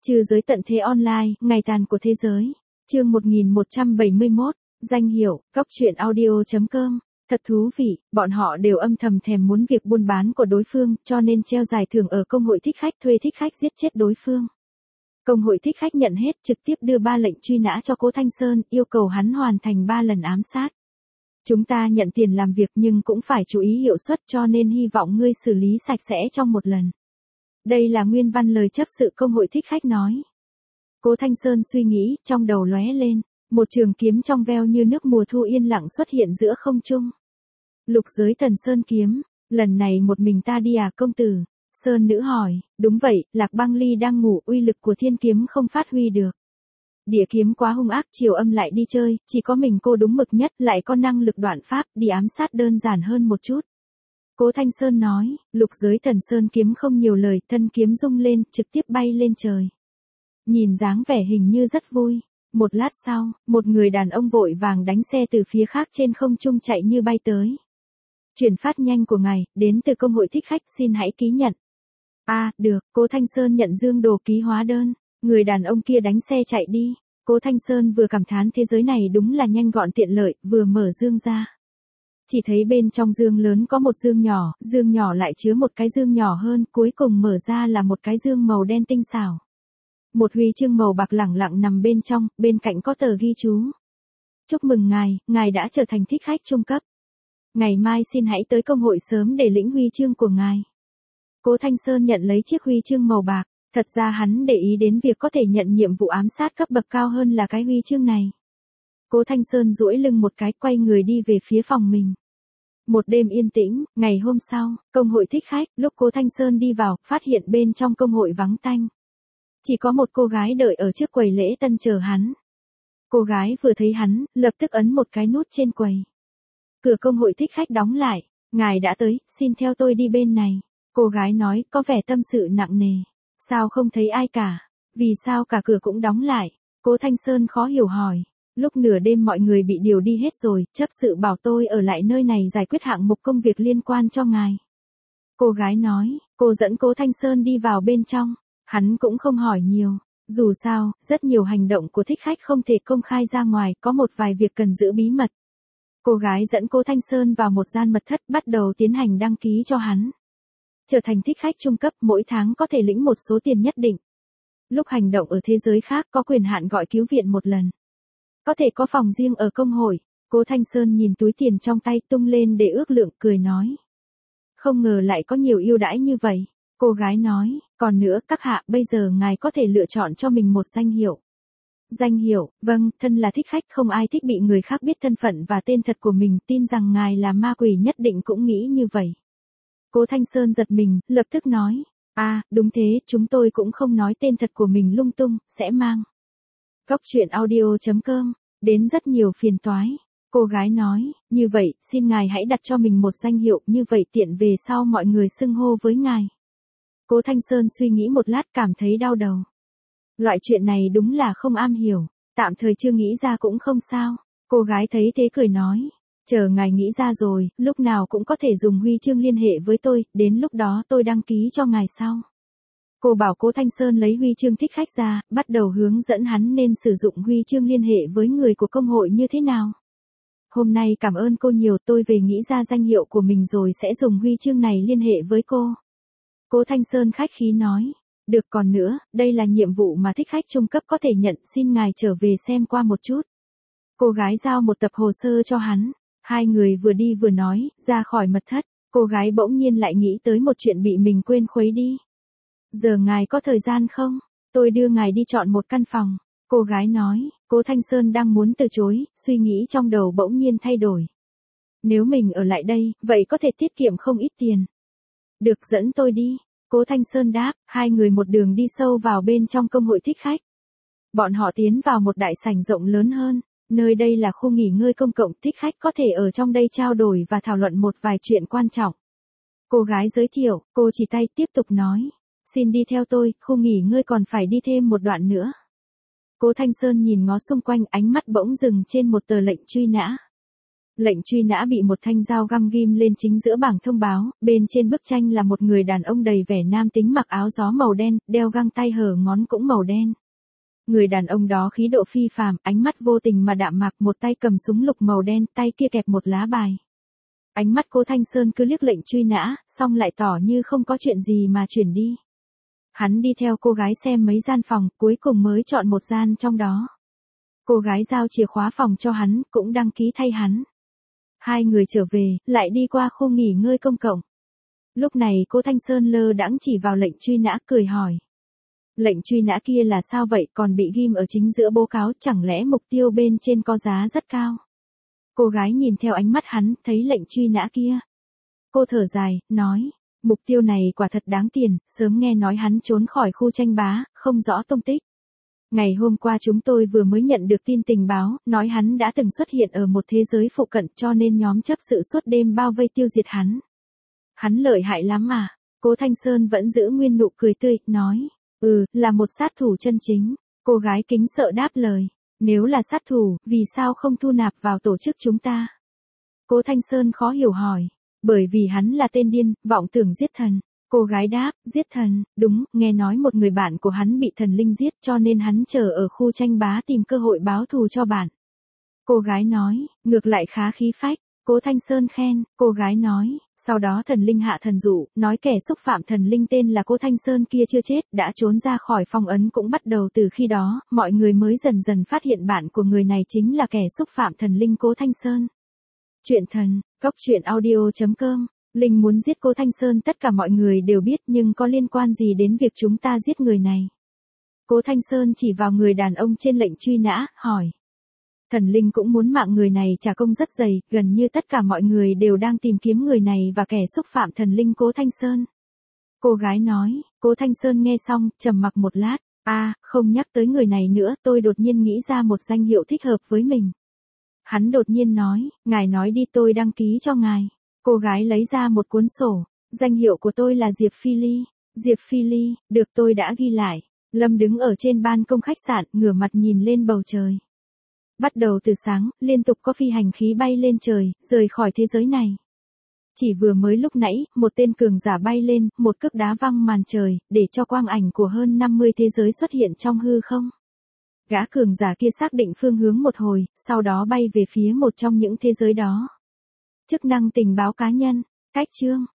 Trừ giới tận thế online, ngày tàn của thế giới. Chương 1171, danh hiệu, góc truyện audio.com. Thật thú vị, bọn họ đều âm thầm thèm muốn việc buôn bán của đối phương, cho nên treo giải thưởng ở công hội thích khách thuê thích khách giết chết đối phương. Công hội thích khách nhận hết, trực tiếp đưa 3 lệnh truy nã cho Cố Thanh Sơn, yêu cầu hắn hoàn thành 3 lần ám sát. Chúng ta nhận tiền làm việc nhưng cũng phải chú ý hiệu suất, cho nên hy vọng ngươi xử lý sạch sẽ trong một lần. Đây là nguyên văn lời chấp sự công hội thích khách nói. Cố Thanh Sơn suy nghĩ, trong đầu lóe lên, một trường kiếm trong veo như nước mùa thu yên lặng xuất hiện giữa không trung. Lục giới thần Sơn kiếm, lần này một mình ta đi à công tử? Sơn nữ hỏi, đúng vậy, Lạc Băng Ly đang ngủ, uy lực của thiên kiếm không phát huy được. Địa kiếm quá hung ác, Triều Âm lại đi chơi, chỉ có mình cô đúng mực nhất, lại có năng lực đoạn pháp, đi ám sát đơn giản hơn một chút. Cố Thanh Sơn nói, lục giới thần Sơn kiếm không nhiều lời, thân kiếm rung lên, trực tiếp bay lên trời. Nhìn dáng vẻ hình như rất vui. Một lát sau, một người đàn ông vội vàng đánh xe từ phía khác trên không trung chạy như bay tới. Chuyển phát nhanh của ngài, đến từ công hội thích khách, xin hãy ký nhận. Được, Cố Thanh Sơn nhận dương đồ ký hóa đơn. Người đàn ông kia đánh xe chạy đi. Cố Thanh Sơn vừa cảm thán thế giới này đúng là nhanh gọn tiện lợi, vừa mở dương ra. Chỉ thấy bên trong dương lớn có một dương nhỏ lại chứa một cái dương nhỏ hơn, cuối cùng mở ra là một cái dương màu đen tinh xảo. Một huy chương màu bạc lẳng lặng nằm bên trong, bên cạnh có tờ ghi chú. Chúc mừng ngài đã trở thành thích khách trung cấp. Ngày mai xin hãy tới công hội sớm để lĩnh huy chương của ngài. Cố Thanh Sơn nhận lấy chiếc huy chương màu bạc, thật ra hắn để ý đến việc có thể nhận nhiệm vụ ám sát cấp bậc cao hơn là cái huy chương này. Cố Thanh Sơn duỗi lưng một cái, quay người đi về phía phòng mình. Một đêm yên tĩnh, ngày hôm sau, công hội thích khách, lúc Cố Thanh Sơn đi vào, phát hiện bên trong công hội vắng tanh. Chỉ có một cô gái đợi ở trước quầy lễ tân chờ hắn. Cô gái vừa thấy hắn, lập tức ấn một cái nút trên quầy. Cửa công hội thích khách đóng lại. Ngài đã tới, xin theo tôi đi bên này. Cô gái nói, có vẻ tâm sự nặng nề. Sao không thấy ai cả? Vì sao cả cửa cũng đóng lại? Cố Thanh Sơn khó hiểu hỏi. Lúc nửa đêm mọi người bị điều đi hết rồi, chấp sự bảo tôi ở lại nơi này giải quyết hạng mục công việc liên quan cho ngài. Cô gái nói, cô dẫn Cố Thanh Sơn đi vào bên trong. Hắn cũng không hỏi nhiều. Dù sao, rất nhiều hành động của thích khách không thể công khai ra ngoài, có một vài việc cần giữ bí mật. Cô gái dẫn Cố Thanh Sơn vào một gian mật thất, bắt đầu tiến hành đăng ký cho hắn. Trở thành thích khách trung cấp, mỗi tháng có thể lĩnh một số tiền nhất định. Lúc hành động ở thế giới khác có quyền hạn gọi cứu viện một lần. Có thể có phòng riêng ở công hội. Cố Thanh Sơn nhìn túi tiền trong tay tung lên để ước lượng, cười nói. Không ngờ lại có nhiều ưu đãi như vậy. Cô gái nói, còn nữa các hạ, bây giờ ngài có thể lựa chọn cho mình một danh hiệu. Danh hiệu, vâng, thân là thích khách không ai thích bị người khác biết thân phận và tên thật của mình, tin rằng ngài là ma quỷ nhất định cũng nghĩ như vậy. Cố Thanh Sơn giật mình, lập tức nói, đúng thế, chúng tôi cũng không nói tên thật của mình lung tung, sẽ mang. Góc truyện audio.com, đến rất nhiều phiền toái. Cô gái nói, như vậy, xin ngài hãy đặt cho mình một danh hiệu, như vậy tiện về sau mọi người xưng hô với ngài. Cố Thanh Sơn suy nghĩ một lát, cảm thấy đau đầu. Loại chuyện này đúng là không am hiểu, tạm thời chưa nghĩ ra cũng không sao. Cô gái thấy thế cười nói, chờ ngài nghĩ ra rồi, lúc nào cũng có thể dùng huy chương liên hệ với tôi, đến lúc đó tôi đăng ký cho ngài sau. Cô bảo Cố Thanh Sơn lấy huy chương thích khách ra, bắt đầu hướng dẫn hắn nên sử dụng huy chương liên hệ với người của công hội như thế nào. Hôm nay cảm ơn cô nhiều, tôi về nghĩ ra danh hiệu của mình rồi sẽ dùng huy chương này liên hệ với cô. Cố Thanh Sơn khách khí nói, được, còn nữa, đây là nhiệm vụ mà thích khách trung cấp có thể nhận, xin ngài trở về xem qua một chút. Cô gái giao một tập hồ sơ cho hắn, hai người vừa đi vừa nói, ra khỏi mật thất, cô gái bỗng nhiên lại nghĩ tới một chuyện bị mình quên khuấy đi. Giờ ngài có thời gian không? Tôi đưa ngài đi chọn một căn phòng. Cô gái nói, Cố Thanh Sơn đang muốn từ chối, suy nghĩ trong đầu bỗng nhiên thay đổi. Nếu mình ở lại đây, vậy có thể tiết kiệm không ít tiền. Được, dẫn tôi đi. Cố Thanh Sơn đáp, hai người một đường đi sâu vào bên trong công hội thích khách. Bọn họ tiến vào một đại sảnh rộng lớn hơn, nơi đây là khu nghỉ ngơi công cộng, thích khách có thể ở trong đây trao đổi và thảo luận một vài chuyện quan trọng. Cô gái giới thiệu, cô chỉ tay tiếp tục nói, xin đi theo tôi, khu nghỉ ngơi còn phải đi thêm một đoạn nữa. Cố Thanh Sơn nhìn ngó xung quanh, ánh mắt bỗng dừng trên một tờ lệnh truy nã. Lệnh truy nã bị một thanh dao găm ghim lên chính giữa bảng thông báo, bên trên bức tranh là một người đàn ông đầy vẻ nam tính mặc áo gió màu đen, đeo găng tay hở ngón cũng màu đen. Người đàn ông đó khí độ phi phàm, ánh mắt vô tình mà đạm mạc, một tay cầm súng lục màu đen, tay kia kẹp một lá bài. Ánh mắt Cố Thanh Sơn cứ liếc lệnh truy nã, xong lại tỏ như không có chuyện gì mà chuyển đi. Hắn đi theo cô gái xem mấy gian phòng, cuối cùng mới chọn một gian trong đó. Cô gái giao chìa khóa phòng cho hắn, cũng đăng ký thay hắn. Hai người trở về, lại đi qua khu nghỉ ngơi công cộng. Lúc này Cố Thanh Sơn lơ đãng chỉ vào lệnh truy nã cười hỏi. Lệnh truy nã kia là sao vậy, còn bị ghim ở chính giữa bố cáo, chẳng lẽ mục tiêu bên trên có giá rất cao? Cô gái nhìn theo ánh mắt hắn, thấy lệnh truy nã kia. Cô thở dài, nói, mục tiêu này quả thật đáng tiền, sớm nghe nói hắn trốn khỏi khu tranh bá, không rõ tung tích. Ngày hôm qua chúng tôi vừa mới nhận được tin tình báo, nói hắn đã từng xuất hiện ở một thế giới phụ cận, cho nên nhóm chấp sự suốt đêm bao vây tiêu diệt hắn. Hắn lợi hại lắm à? Cố Thanh Sơn vẫn giữ nguyên nụ cười tươi, nói, là một sát thủ chân chính. Cô gái kính sợ đáp lời, nếu là sát thủ, vì sao không thu nạp vào tổ chức chúng ta? Cố Thanh Sơn khó hiểu hỏi, bởi vì hắn là tên điên, vọng tưởng giết thần. Cô gái đáp, giết thần, đúng, nghe nói một người bạn của hắn bị thần linh giết, cho nên hắn chờ ở khu tranh bá tìm cơ hội báo thù cho bạn. Cô gái nói, ngược lại khá khí phách. Cố Thanh Sơn khen, cô gái nói, sau đó thần linh hạ thần dụ, nói kẻ xúc phạm thần linh tên là Cố Thanh Sơn kia chưa chết, đã trốn ra khỏi phong ấn. Cũng bắt đầu từ khi đó, mọi người mới dần dần phát hiện bạn của người này chính là kẻ xúc phạm thần linh Cố Thanh Sơn. Chuyện thần, Cốc.truyện audio.com. Linh muốn giết Cố Thanh Sơn tất cả mọi người đều biết, nhưng có liên quan gì đến việc chúng ta giết người này? Cố Thanh Sơn chỉ vào người đàn ông trên lệnh truy nã, hỏi. Thần linh cũng muốn mạng người này trả công rất dày, gần như tất cả mọi người đều đang tìm kiếm người này và kẻ xúc phạm thần linh Cố Thanh Sơn. Cô gái nói, Cố Thanh Sơn nghe xong, trầm mặc một lát, không nhắc tới người này nữa, tôi đột nhiên nghĩ ra một danh hiệu thích hợp với mình. Hắn đột nhiên nói, ngài nói đi tôi đăng ký cho ngài. Cô gái lấy ra một cuốn sổ, danh hiệu của tôi là Diệp Phi Ly. Diệp Phi Ly, được tôi đã ghi lại. Lâm đứng ở trên ban công khách sạn, ngửa mặt nhìn lên bầu trời. Bắt đầu từ sáng, liên tục có phi hành khí bay lên trời, rời khỏi thế giới này. Chỉ vừa mới lúc nãy, một tên cường giả bay lên, một cước đá văng màn trời, để cho quang ảnh của hơn 50 thế giới xuất hiện trong hư không. Gã cường giả kia xác định phương hướng một hồi, sau đó bay về phía một trong những thế giới đó. Chức năng tình báo cá nhân, cách chương.